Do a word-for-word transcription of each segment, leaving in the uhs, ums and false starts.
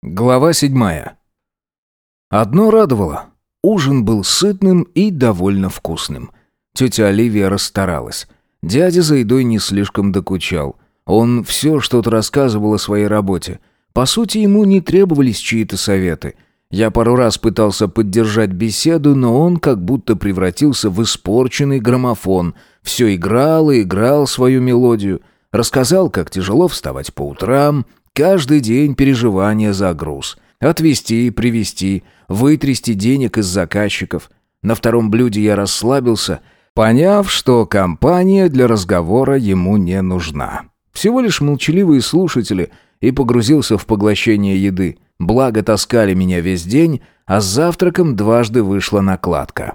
Глава седьмая. Одно радовало. Ужин был сытным и довольно вкусным. Тетя Оливия расстаралась. Дядя за едой не слишком докучал. Он все что-то рассказывал о своей работе. По сути, ему не требовались чьи-то советы. Я пару раз пытался поддержать беседу, но он как будто превратился в испорченный граммофон. Все играл и играл свою мелодию. Рассказал, как тяжело вставать по утрам. Каждый день переживания за груз. Отвезти, привезти, вытрясти денег из заказчиков. На втором блюде я расслабился, поняв, что компания для разговора ему не нужна. Всего лишь молчаливые слушатели, и погрузился в поглощение еды. Благо таскали меня весь день, а с завтраком дважды вышла накладка.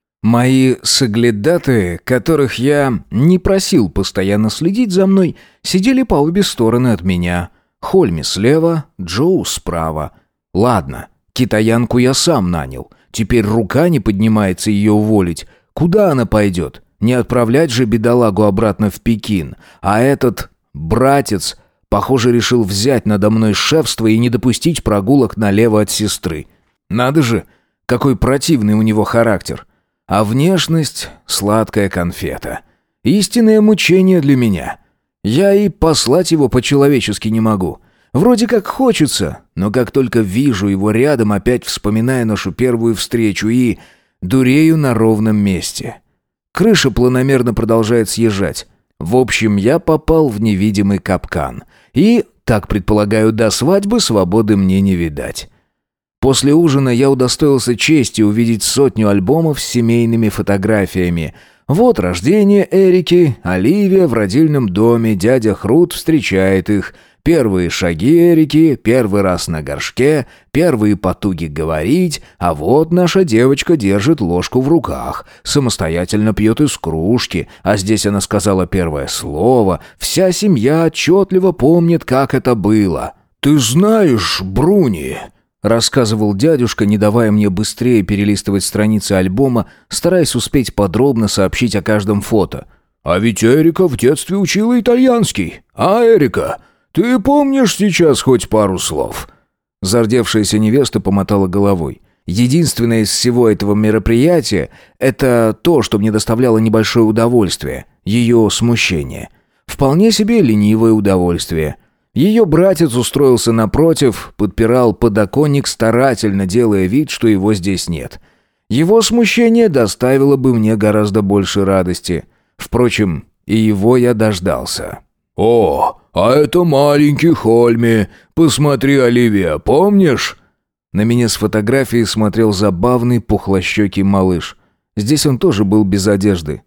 Мои соглядатые, которых я не просил постоянно следить за мной, сидели по обе стороны от меня. Хольми слева, Джоу справа. Ладно, китаянку я сам нанял. Теперь рука не поднимается ее уволить. Куда она пойдет? Не отправлять же бедолагу обратно в Пекин. А этот братец, похоже, решил взять надо мной шефство и не допустить прогулок налево от сестры. Надо же, какой противный у него характер. А внешность — сладкая конфета. Истинное мучение для меня. Я и послать его по-человечески не могу. Вроде как хочется, но как только вижу его рядом, опять вспоминаю нашу первую встречу и дурею на ровном месте. Крыша планомерно продолжает съезжать. В общем, я попал в невидимый капкан. И, так предполагаю, до свадьбы свободы мне не видать. После ужина я удостоился чести увидеть сотню альбомов с семейными фотографиями. Вот рождение Эрики, Оливия в родильном доме, дядя Хрут встречает их. Первые шаги Эрики, первый раз на горшке, первые потуги говорить, а вот наша девочка держит ложку в руках, самостоятельно пьет из кружки, а здесь она сказала первое слово, вся семья отчетливо помнит, как это было. «Ты знаешь, Бруни», — рассказывал дядюшка, не давая мне быстрее перелистывать страницы альбома, стараясь успеть подробно сообщить о каждом фото. «А ведь Эрика в детстве учила итальянский. А, Эрика, ты помнишь сейчас хоть пару слов?» Зардевшаяся невеста помотала головой. Единственное из всего этого мероприятия — это то, что мне доставляло небольшое удовольствие. Ее смущение. Вполне себе ленивое удовольствие. Ее братец устроился напротив, подпирал подоконник, старательно делая вид, что его здесь нет. Его смущение доставило бы мне гораздо больше радости. Впрочем, и его я дождался. «О, а это маленький Хольми. Посмотри, Оливия, помнишь?» На меня с фотографии смотрел забавный пухлощекий малыш. Здесь он тоже был без одежды.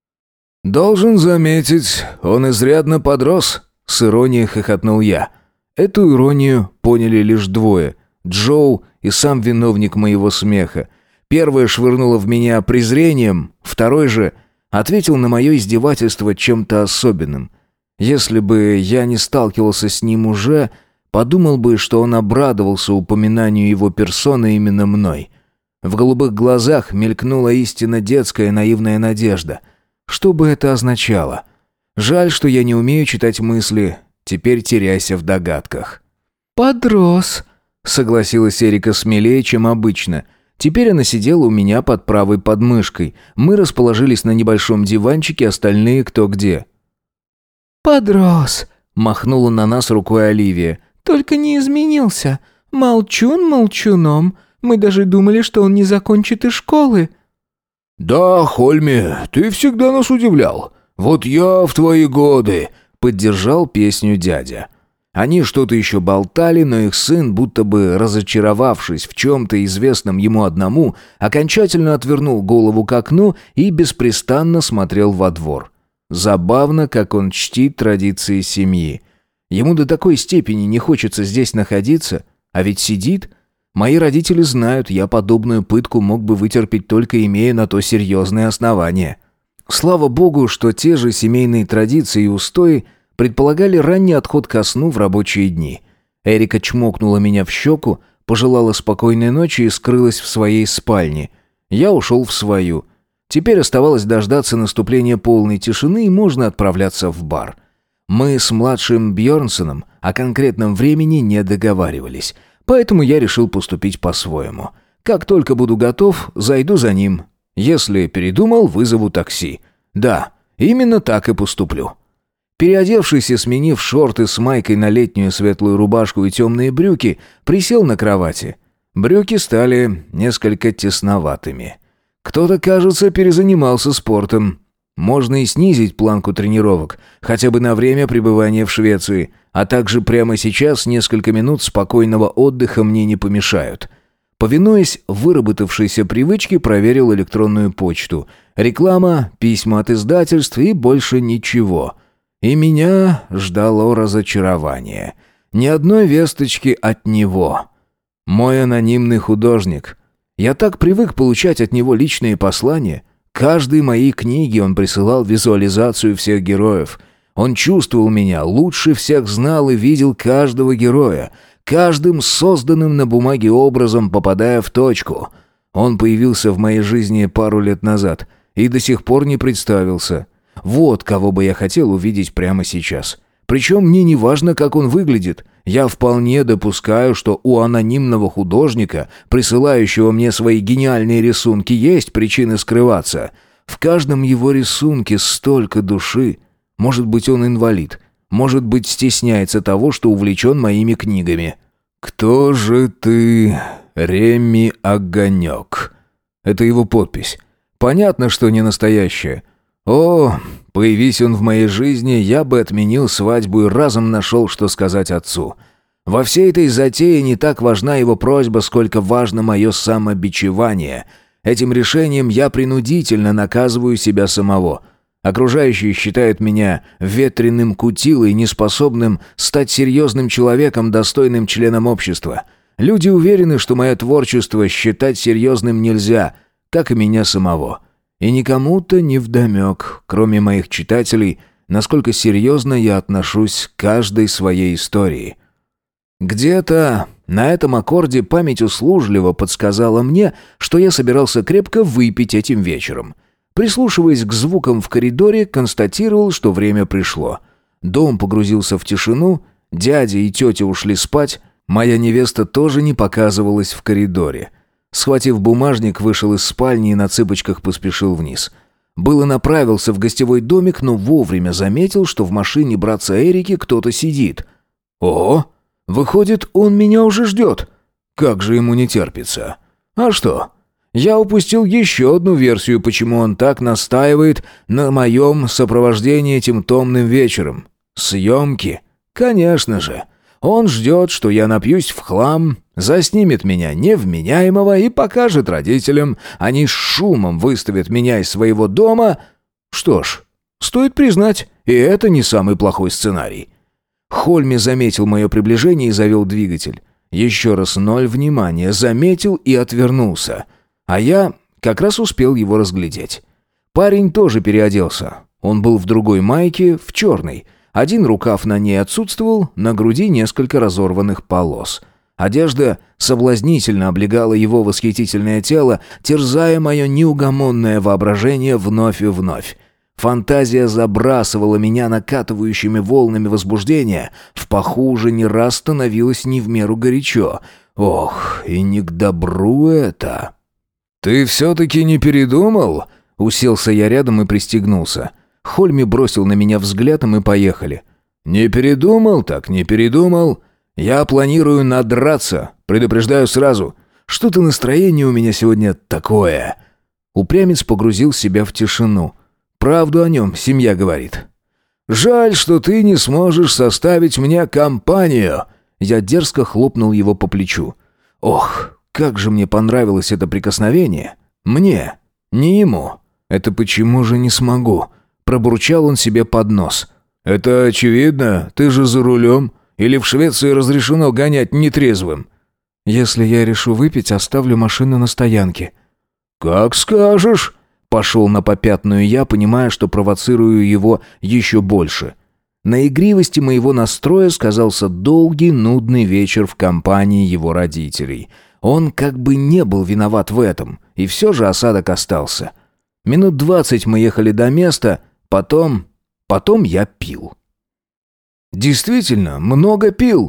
«Должен заметить, он изрядно подрос», — с иронией хохотнул я. Эту иронию поняли лишь двое — Джоу и сам виновник моего смеха. Первый швырнуло в меня презрением, второй же ответил на мое издевательство чем-то особенным. Если бы я не сталкивался с ним уже, подумал бы, что он обрадовался упоминанию его персоны именно мной. В голубых глазах мелькнула истинно детская наивная надежда. Что бы это означало? Жаль, что я не умею читать мысли. Теперь теряйся в догадках. «Подрос», — согласилась Эрика смелее, чем обычно. Теперь она сидела у меня под правой подмышкой. Мы расположились на небольшом диванчике, остальные кто где. «Подрос», — махнула на нас рукой Оливия. «Только не изменился. Молчун молчуном. Мы даже думали, что он не закончит и школы». «Да, Хольми, ты всегда нас удивлял. Вот я в твои годы», — поддержал песню дядя. Они что-то еще болтали, но их сын, будто бы разочаровавшись в чем-то известном ему одному, окончательно отвернул голову к окну и беспрестанно смотрел во двор. Забавно, как он чтит традиции семьи. Ему до такой степени не хочется здесь находиться, а ведь сидит. Мои родители знают, я подобную пытку мог бы вытерпеть, только имея на то серьезные основания. Слава богу, что те же семейные традиции и устои предполагали ранний отход ко сну в рабочие дни. Эрика чмокнула меня в щеку, пожелала спокойной ночи и скрылась в своей спальне. Я ушел в свою. Теперь оставалось дождаться наступления полной тишины, и можно отправляться в бар. Мы с младшим Бьернсоном о конкретном времени не договаривались. Поэтому я решил поступить по-своему. Как только буду готов, зайду за ним. Если передумал, вызову такси. Да, именно так и поступлю. Переодевшись и сменив шорты с майкой на летнюю светлую рубашку и темные брюки, присел на кровати. Брюки стали несколько тесноватыми. Кто-то, кажется, перезанимался спортом. Можно и снизить планку тренировок, хотя бы на время пребывания в Швеции, а также прямо сейчас несколько минут спокойного отдыха мне не помешают. Повинуясь выработавшейся привычке, проверил электронную почту. Реклама, письма от издательств и больше ничего. И меня ждало разочарование. Ни одной весточки от него. Мой анонимный художник. Я так привык получать от него личные послания. Каждой моей книге он присылал визуализацию всех героев. Он чувствовал меня, лучше всех знал и видел каждого героя, каждым созданным на бумаге образом попадая в точку. Он появился в моей жизни пару лет назад и до сих пор не представился. Вот кого бы я хотел увидеть прямо сейчас. Причем мне не важно, как он выглядит. Я вполне допускаю, что у анонимного художника, присылающего мне свои гениальные рисунки, есть причины скрываться. В каждом его рисунке столько души. Может быть, он инвалид. Может быть, стесняется того, что увлечен моими книгами. «Кто же ты, Реми Огонек?» Это его подпись. Понятно, что не настоящая. О, появись он в моей жизни, я бы отменил свадьбу и разом нашел, что сказать отцу. Во всей этой затее не так важна его просьба, сколько важно мое самобичевание. Этим решением я принудительно наказываю себя самого. Окружающие считают меня ветреным кутилой, неспособным стать серьезным человеком, достойным членом общества. Люди уверены, что мое творчество считать серьезным нельзя, как и меня самого. И никому-то не вдомек, кроме моих читателей, насколько серьезно я отношусь к каждой своей истории. Где-то на этом аккорде память услужливо подсказала мне, что я собирался крепко выпить этим вечером. Прислушиваясь к звукам в коридоре, констатировал, что время пришло. Дом погрузился в тишину, дядя и тетя ушли спать, моя невеста тоже не показывалась в коридоре. Схватив бумажник, вышел из спальни и на цыпочках поспешил вниз. Было направился в гостевой домик, но вовремя заметил, что в машине братца Эрики кто-то сидит. О, выходит, он меня уже ждет. Как же ему не терпится. А что? Я упустил еще одну версию, почему он так настаивает на моем сопровождении этим томным вечером. Съемки? Конечно же. Он ждет, что я напьюсь в хлам, заснимет меня невменяемого и покажет родителям. Они с шумом выставят меня из своего дома. Что ж, стоит признать, и это не самый плохой сценарий. Хольми заметил мое приближение и завел двигатель. Еще раз ноль внимания, заметил и отвернулся. А я как раз успел его разглядеть. Парень тоже переоделся. Он был в другой майке, в черной. Один рукав на ней отсутствовал, на груди несколько разорванных полос. Одежда соблазнительно облегала его восхитительное тело, терзая мое неугомонное воображение вновь и вновь. Фантазия забрасывала меня накатывающими волнами возбуждения. В паху уже не раз становилось не в меру горячо. Ох, и не к добру это. «Ты все-таки не передумал?» Уселся я рядом и пристегнулся. Хольми бросил на меня взгляд, и мы поехали. «Не передумал, так не передумал. Я планирую надраться, предупреждаю сразу. Что-то настроение у меня сегодня такое». Упрямец погрузил себя в тишину. Правду о нем семья говорит. «Жаль, что ты не сможешь составить мне компанию». Я дерзко хлопнул его по плечу. Ох, как же мне понравилось это прикосновение. Мне, не ему. Это почему же не смогу? Пробурчал он себе под нос. «Это очевидно, ты же за рулем. Или в Швеции разрешено гонять нетрезвым?» «Если я решу выпить, оставлю машину на стоянке». «Как скажешь». Пошел на попятную я, понимая, что провоцирую его еще больше. На игривости моего настроя сказался долгий, нудный вечер в компании его родителей. Он как бы не был виноват в этом, и все же осадок остался. Минут двадцать мы ехали до места, потом... потом я пил. Действительно, много пил.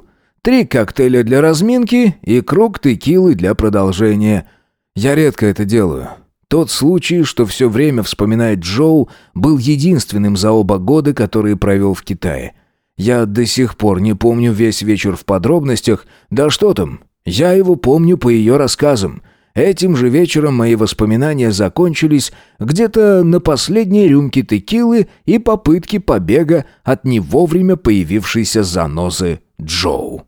Три коктейля для разминки и круг текилы для продолжения. Я редко это делаю. Тот случай, что все время вспоминает Джоу, был единственным за оба года, которые провел в Китае. Я до сих пор не помню весь вечер в подробностях, да что там, я его помню по ее рассказам. Этим же вечером мои воспоминания закончились где-то на последней рюмке текилы и попытке побега от не вовремя появившейся занозы Джоу.